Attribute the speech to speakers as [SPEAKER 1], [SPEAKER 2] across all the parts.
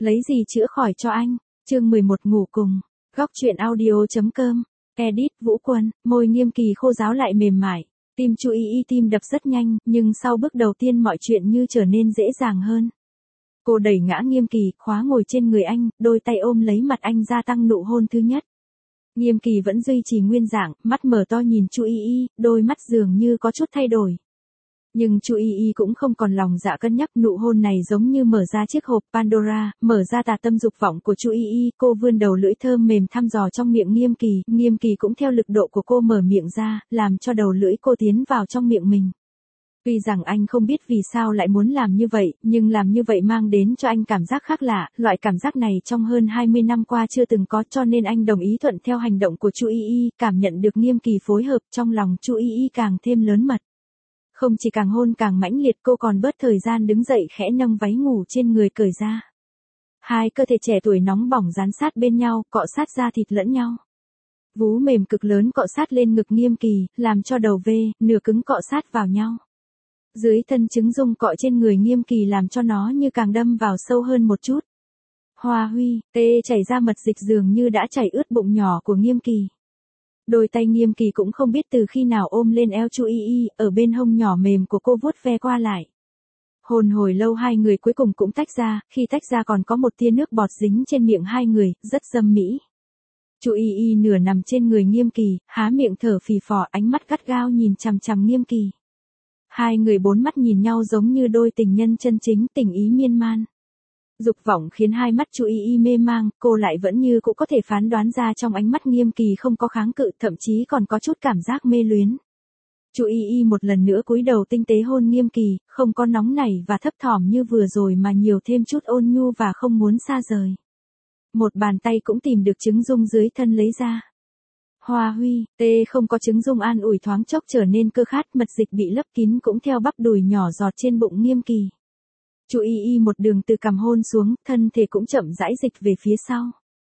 [SPEAKER 1] Lấy gì chữa khỏi cho anh? Chương 11 ngủ cùng. Góc truyện audio.com. Edit Vũ Quân, môi Nghiêm Kỳ khô ráo lại mềm mại. Tim Chu Y tim đập rất nhanh, nhưng sau bước đầu tiên mọi chuyện như trở nên dễ dàng hơn. Cô đẩy ngã Nghiêm Kỳ, khóa ngồi trên người anh, đôi tay ôm lấy mặt anh gia tăng nụ hôn thứ nhất. Nghiêm Kỳ vẫn duy trì nguyên dạng, mắt mở to nhìn Chu Y, đôi mắt dường như có chút thay đổi. Nhưng Chu Y cũng không còn lòng dạ cân nhắc, nụ hôn này giống như mở ra chiếc hộp Pandora, mở ra tà tâm dục vọng của Chu Y, cô vươn đầu lưỡi thơm mềm thăm dò trong miệng Nghiêm Kỳ cũng theo lực độ của cô mở miệng ra, làm cho đầu lưỡi cô tiến vào trong miệng mình. Tuy rằng anh không biết vì sao lại muốn làm như vậy, nhưng làm như vậy mang đến cho anh cảm giác khác lạ, loại cảm giác này trong hơn 20 năm qua chưa từng có, cho nên anh đồng ý thuận theo hành động của Chu Y, cảm nhận được Nghiêm Kỳ phối hợp, trong lòng Chu Y càng thêm lớn mật. Không chỉ càng hôn càng mãnh liệt, cô còn bớt thời gian đứng dậy khẽ nâng váy ngủ trên người cởi ra. Hai cơ thể trẻ tuổi nóng bỏng dán sát bên nhau, cọ sát da thịt lẫn nhau. Vú mềm cực lớn cọ sát lên ngực Nghiêm Kỳ, làm cho đầu nửa cứng cọ sát vào nhau. Dưới thân trứng dung cọ trên người Nghiêm Kỳ làm cho nó như càng đâm vào sâu hơn một chút. Hoa huy, chảy ra mật dịch dường như đã chảy ướt bụng nhỏ của Nghiêm Kỳ. Đôi tay Nghiêm Kỳ cũng không biết từ khi nào ôm lên eo Chu Y, ở bên hông nhỏ mềm của cô vuốt ve qua lại. Hôn hồi lâu hai người cuối cùng cũng tách ra, khi tách ra còn có một tia nước bọt dính trên miệng hai người, rất dâm mỹ. Chu Y nửa nằm trên người Nghiêm Kỳ, há miệng thở phì phò, ánh mắt gắt gao nhìn chằm chằm Nghiêm Kỳ. Hai người bốn mắt nhìn nhau giống như đôi tình nhân chân chính, tình ý miên man. Dục vọng khiến hai mắt Chu Y mê mang, cô lại vẫn như cũng có thể phán đoán ra trong ánh mắt Nghiêm Kỳ không có kháng cự, thậm chí còn có chút cảm giác mê luyến. Chu Y một lần nữa cúi đầu tinh tế hôn Nghiêm Kỳ, không có nóng nảy và thấp thỏm như vừa rồi mà nhiều thêm chút ôn nhu và không muốn xa rời. Một bàn tay cũng tìm được trứng dung dưới thân lấy ra. Hoa huy, không có trứng dung an ủi thoáng chốc trở nên cơ khát, mật dịch bị lấp kín cũng theo bắp đùi nhỏ giọt trên bụng Nghiêm Kỳ. Chu Y một đường từ cằm hôn xuống, thân thể cũng chậm rãi dịch về phía sau.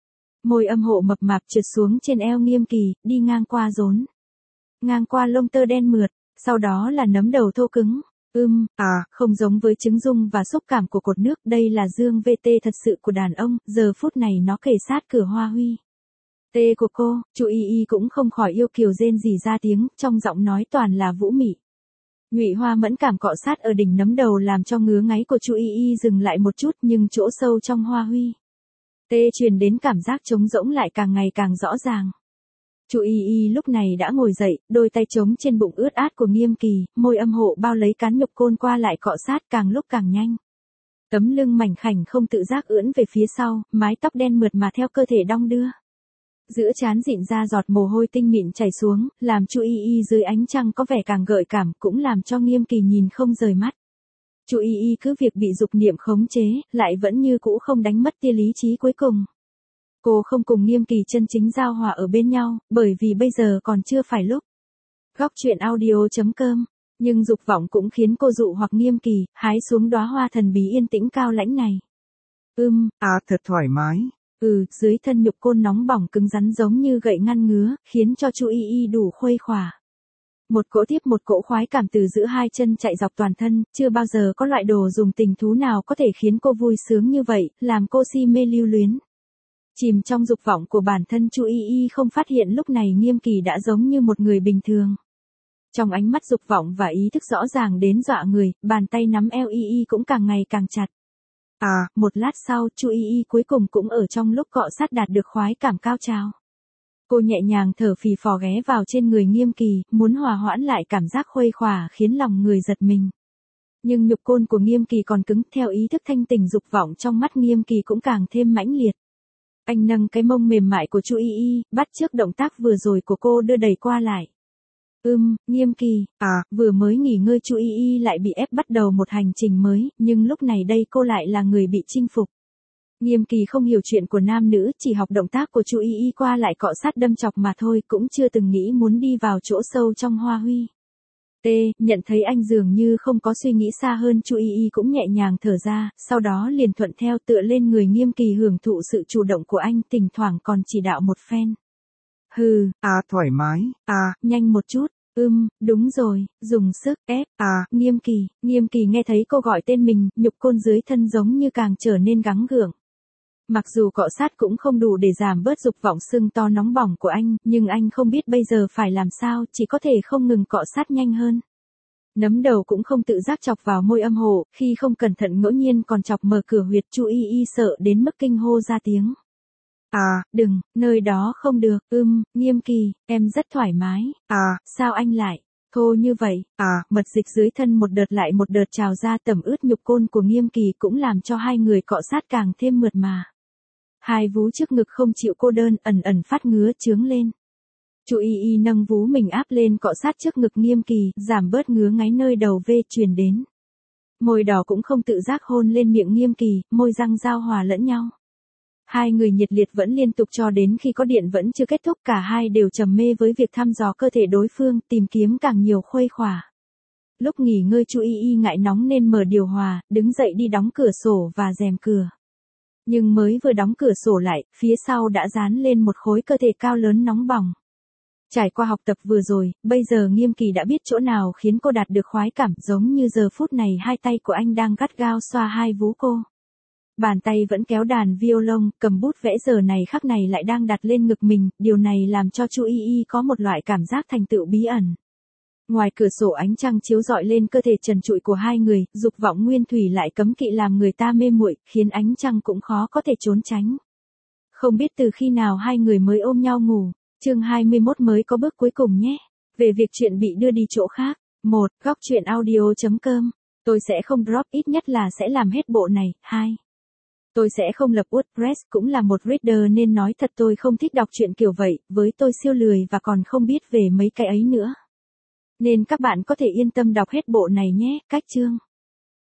[SPEAKER 1] Môi âm hộ mập mạp trượt xuống trên eo Nghiêm Kỳ, đi ngang qua rốn. Ngang qua lông tơ đen mượt, sau đó là nấm đầu thô cứng. Không giống với trứng dung và xúc cảm của cột nước, đây là dương VT thật sự của đàn ông, giờ phút này nó kề sát cửa Hoa huy. Của cô, Chu Y cũng không khỏi yêu kiều rên rỉ ra tiếng, trong giọng nói toàn là vũ mị. Nhụy hoa mẫn cảm cọ sát ở đỉnh nấm đầu làm cho ngứa ngáy của Chu Y dừng lại một chút, nhưng chỗ sâu trong Hoa huy. Truyền đến cảm giác trống rỗng lại càng ngày càng rõ ràng. Chu Y lúc này đã ngồi dậy, đôi tay trống trên bụng ướt át của Nghiêm Kỳ, môi âm hộ bao lấy cán nhục côn qua lại cọ sát càng lúc càng nhanh. Tấm lưng mảnh khảnh không tự giác ưỡn về phía sau, mái tóc đen mượt mà theo cơ thể đong đưa. Giữa trán dịn ra giọt mồ hôi tinh mịn chảy xuống, làm Chu Y dưới ánh trăng có vẻ càng gợi cảm, cũng làm cho Nghiêm Kỳ nhìn không rời mắt. Chu Y cứ việc bị dục niệm khống chế, lại vẫn như cũ không đánh mất tia lý trí cuối cùng. Cô không cùng Nghiêm Kỳ chân chính giao hòa ở bên nhau, bởi vì bây giờ còn chưa phải lúc. Góc truyện audio.com. Nhưng dục vọng cũng khiến cô dụ hoặc Nghiêm Kỳ, hái xuống đóa hoa thần bí yên tĩnh cao lãnh này.
[SPEAKER 2] Thật thoải mái.
[SPEAKER 1] Dưới thân nhục côn nóng bỏng cứng rắn giống như gậy ngăn ngứa, khiến cho Chu Y đủ khuây khỏa. Một cỗ tiếp một cỗ khoái cảm từ giữa hai chân chạy dọc toàn thân, chưa bao giờ có loại đồ dùng tình thú nào có thể khiến cô vui sướng như vậy, làm cô si mê lưu luyến. Chìm trong dục vọng của bản thân, Chu Y không phát hiện lúc này Nghiêm Kỳ đã giống như một người bình thường. Trong ánh mắt dục vọng và ý thức rõ ràng đến dọa người, bàn tay nắm eo Y cũng càng ngày càng chặt. Một lát sau, Chu Y cuối cùng cũng ở trong lúc cọ sát đạt được khoái cảm cao trào. Cô nhẹ nhàng thở phì phò ghé vào trên người Nghiêm Kỳ, muốn hòa hoãn lại cảm giác khuây khỏa khiến lòng người giật mình. Nhưng nhục côn của Nghiêm Kỳ còn cứng, theo ý thức thanh tỉnh dục vọng trong mắt Nghiêm Kỳ cũng càng thêm mãnh liệt. Anh nâng cái mông mềm mại của Chu Y, bắt chước động tác vừa rồi của cô đưa đẩy qua lại. Nghiêm Kỳ, vừa mới nghỉ ngơi Chu Y lại bị ép bắt đầu một hành trình mới, nhưng lúc này đây cô lại là người bị chinh phục. Nghiêm Kỳ không hiểu chuyện của nam nữ, chỉ học động tác của Chu Y qua lại cọ sát đâm chọc mà thôi, cũng chưa từng nghĩ muốn đi vào chỗ sâu trong Hoa huy. Nhận thấy anh dường như không có suy nghĩ xa hơn, Chu Y cũng nhẹ nhàng thở ra, sau đó liền thuận theo tựa lên người Nghiêm Kỳ hưởng thụ sự chủ động của anh, thỉnh thoảng còn chỉ đạo một phen.
[SPEAKER 2] Thoải mái.
[SPEAKER 1] Nhanh một chút. Đúng rồi, dùng sức, ép. Nghiêm Kỳ nghe thấy cô gọi tên mình, nhục côn dưới thân giống như càng trở nên gắng gượng. Mặc dù cọ sát cũng không đủ để giảm bớt dục vọng sưng to nóng bỏng của anh, nhưng anh không biết bây giờ phải làm sao, chỉ có thể không ngừng cọ sát nhanh hơn. Nấm đầu cũng không tự giác chọc vào môi âm hộ, khi không cẩn thận ngẫu nhiên còn chọc mở cửa huyệt Chu Y sợ đến mức kinh hô ra tiếng.
[SPEAKER 2] Đừng,
[SPEAKER 1] nơi đó không được, Nghiêm Kỳ, em rất thoải mái. Sao anh lại thô như vậy? Mật dịch dưới thân một đợt lại một đợt trào ra tẩm ướt nhục côn của Nghiêm Kỳ cũng làm cho hai người cọ sát càng thêm mượt mà. Hai vú trước ngực không chịu cô đơn, ẩn ẩn phát ngứa chướng lên. Chu Y nâng vú mình áp lên cọ sát trước ngực Nghiêm Kỳ, giảm bớt ngứa ngáy nơi đầu V truyền đến. Môi đỏ cũng không tự giác hôn lên miệng Nghiêm Kỳ, môi răng giao hòa lẫn nhau. Hai người nhiệt liệt vẫn liên tục cho đến khi có điện vẫn chưa kết thúc, cả hai đều trầm mê với việc thăm dò cơ thể đối phương, tìm kiếm càng nhiều khuây khỏa. Lúc nghỉ ngơi Chu Y ngại nóng nên mở điều hòa, đứng dậy đi đóng cửa sổ và rèm cửa. Nhưng mới vừa đóng cửa sổ lại, phía sau đã dán lên một khối cơ thể cao lớn nóng bỏng. Trải qua học tập vừa rồi, bây giờ Nghiêm Kỳ đã biết chỗ nào khiến cô đạt được khoái cảm, giống như giờ phút này hai tay của anh đang gắt gao xoa hai vú cô. Bàn tay vẫn kéo đàn violon, cầm bút vẽ giờ này khắc này lại đang đặt lên ngực mình, điều này làm cho Chu Y có một loại cảm giác thành tựu bí ẩn. Ngoài cửa sổ ánh trăng chiếu rọi lên cơ thể trần trụi của hai người, dục vọng nguyên thủy lại cấm kỵ làm người ta mê muội, khiến ánh trăng cũng khó có thể trốn tránh. Không biết từ khi nào hai người mới ôm nhau ngủ. Chương 21 mới có bước cuối cùng nhé. Về việc chuyện bị đưa đi chỗ khác. 1. Góc chuyện audio.com. Tôi sẽ không drop, ít nhất là sẽ làm hết bộ này. 2. Tôi sẽ không lập WordPress, cũng là một reader nên nói thật tôi không thích đọc truyện kiểu vậy, với tôi siêu lười và còn không biết về mấy cái ấy nữa. Nên các bạn có thể yên tâm đọc hết bộ này nhé. Cách chương.